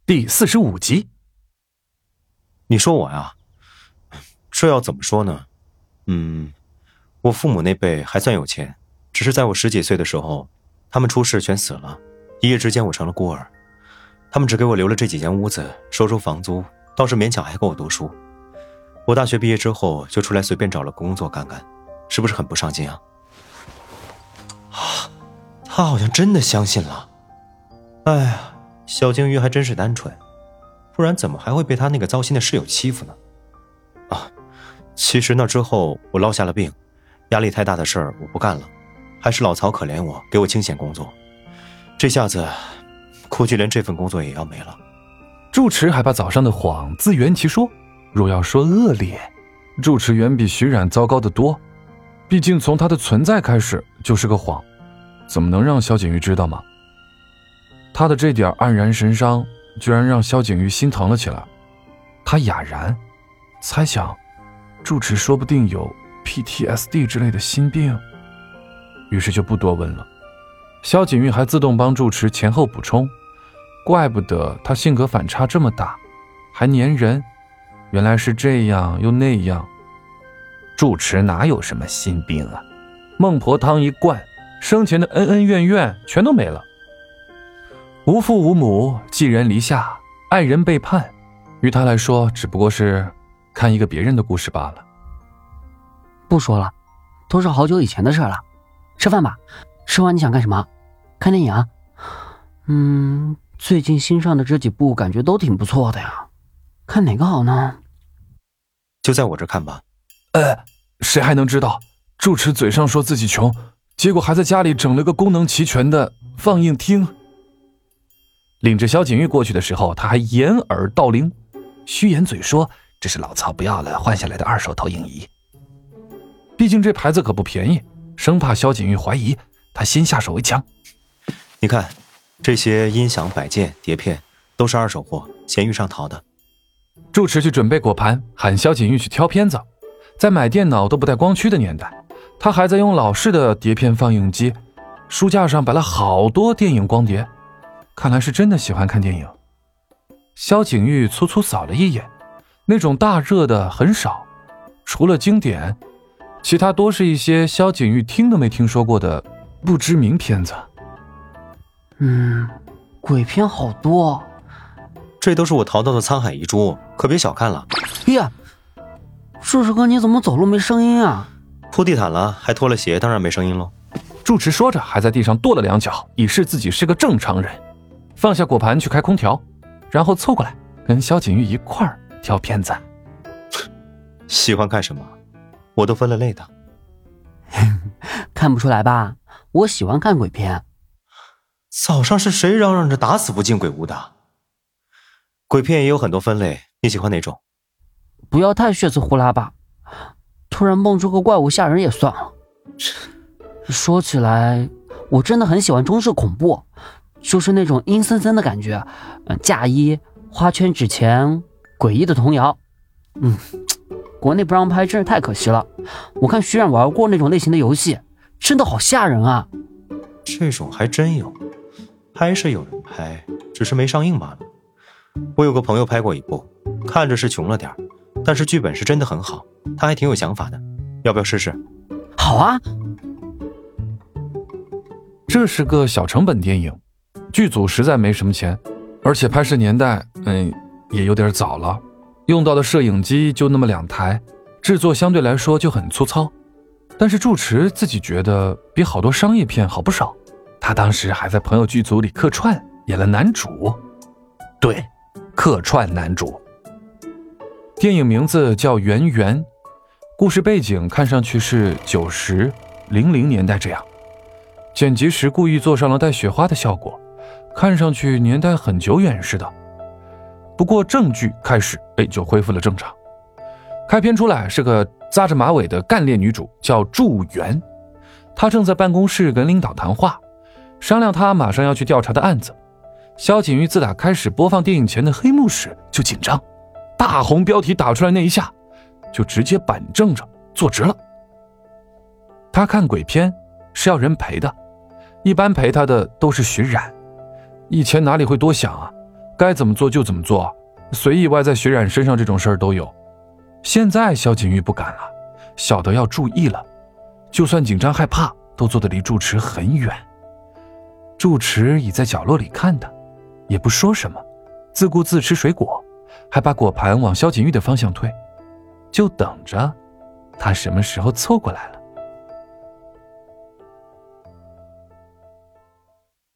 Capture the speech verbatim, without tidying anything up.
第四十五集。 你说我呀，这要怎么说呢？嗯，我父母那辈还算有钱，只是在我十几岁的时候，他们出事全死了，一夜之间我成了孤儿。他们只给我留了这几间屋子，收收房租，倒是勉强还够我读书。我大学毕业之后就出来随便找了个工作干干，是不是很不上进啊？啊，他好像真的相信了。哎呀，小鲸鱼还真是单纯，不然怎么还会被他那个糟心的室友欺负呢？啊，其实那之后我落下了病，压力太大的事儿我不干了，还是老曹可怜我，给我清闲工作。这下子估计连这份工作也要没了。 住持还把早上的谎自圆其说，若要说恶劣，住持远比徐冉糟糕得多。毕竟从他的存在开始就是个谎，怎么能让萧景瑜知道吗？他的这点黯然神伤居然让萧景瑜心疼了起来。他哑然猜想，住持说不定有 P T S D 之类的心病，于是就不多问了。萧景瑜还自动帮住持前后补充，怪不得他性格反差这么大，还粘人，原来是这样又那样。住持哪有什么心病啊，孟婆汤一灌，生前的恩恩怨怨全都没了。无父无母，寄人篱下，爱人背叛，于他来说只不过是看一个别人的故事罢了。 不说了，都是好久以前的事了。吃饭吧，吃完你想干什么？看电影啊？嗯，最近新上的这几部感觉都挺不错的呀，看哪个好呢？ 就在我这看吧。 呃，谁还能知道，住持嘴上说自己穷，结果还在家里整了个功能齐全的放映厅。领着萧景玉过去的时候，他还掩耳盗铃，虚掩嘴说这是老曹不要了换下来的二手投影仪。毕竟这牌子可不便宜，生怕萧景玉怀疑，他先下手为强。 你看，这些音响摆件碟片都是二手货，闲鱼上淘的。 住持去准备果盘，喊萧景玉去挑片子。在买电脑都不带光驱的年代，他还在用老式的碟片放映机，书架上摆了好多电影光碟，看来是真的喜欢看电影。萧景玉粗粗扫了一眼，那种大热的很少，除了经典，其他多是一些萧景玉听都没听说过的不知名片子。 嗯，鬼片好多， 这都是我淘到的沧海遗珠，可别小看了。 呀，叔叔哥你怎么走路没声音啊？ 铺地毯了还脱了鞋，当然没声音喽。 住持说着还在地上跺了两脚，以示自己是个正常人，放下果盘去开空调，然后凑过来跟萧景玉一块儿挑片子。 喜欢看什么我都分了类的。 看不出来吧，我喜欢看鬼片。 早上是谁嚷嚷着打死不进鬼屋的？鬼片也有很多分类，你喜欢哪种？ 不要太血字呼啦吧，突然蹦出个怪物吓人也算了。说起来，我真的很喜欢中式恐怖，就是那种阴森森的感觉，嫁衣、花圈、纸钱、诡异的童谣。嗯，国内不让拍真是太可惜了。我看徐冉玩过那种类型的游戏，真的好吓人啊。 这种还真有，拍是有人拍，只是没上映罢了。我有个朋友拍过一部，看着是穷了点，但是剧本是真的很好，他还挺有想法的，要不要试试？ 好啊。 这是个小成本电影，剧组实在没什么钱，而且拍摄年代嗯也有点早了，用到的摄影机就那么两台，制作相对来说就很粗糙。但是住持自己觉得比好多商业片好不少，他当时还在朋友剧组里客串演了男主。对，客串男主。电影名字叫《圆圆》，故事背景看上去是九十、零零年代这样。剪辑时故意做上了带雪花的效果，看上去年代很久远似的。不过正剧开始，哎，就恢复了正常。开篇出来是个扎着马尾的干练女主，叫祝媛。她正在办公室跟领导谈话，商量她马上要去调查的案子。萧景玉自打开始播放电影前的黑幕时就紧张，大红标题打出来那一下，就直接板正着坐直了。她看鬼片是要人陪的，一般陪她的都是徐冉。以前哪里会多想啊， 该怎么做就怎么做，随意歪在血染身上这种事儿都有。现在萧景玉不敢了，晓得要注意了，就算紧张害怕，都坐得离住持很远。住持倚在角落里看他，也不说什么，自顾自吃水果，还把果盘往萧景玉的方向推，就等着他什么时候凑过来了。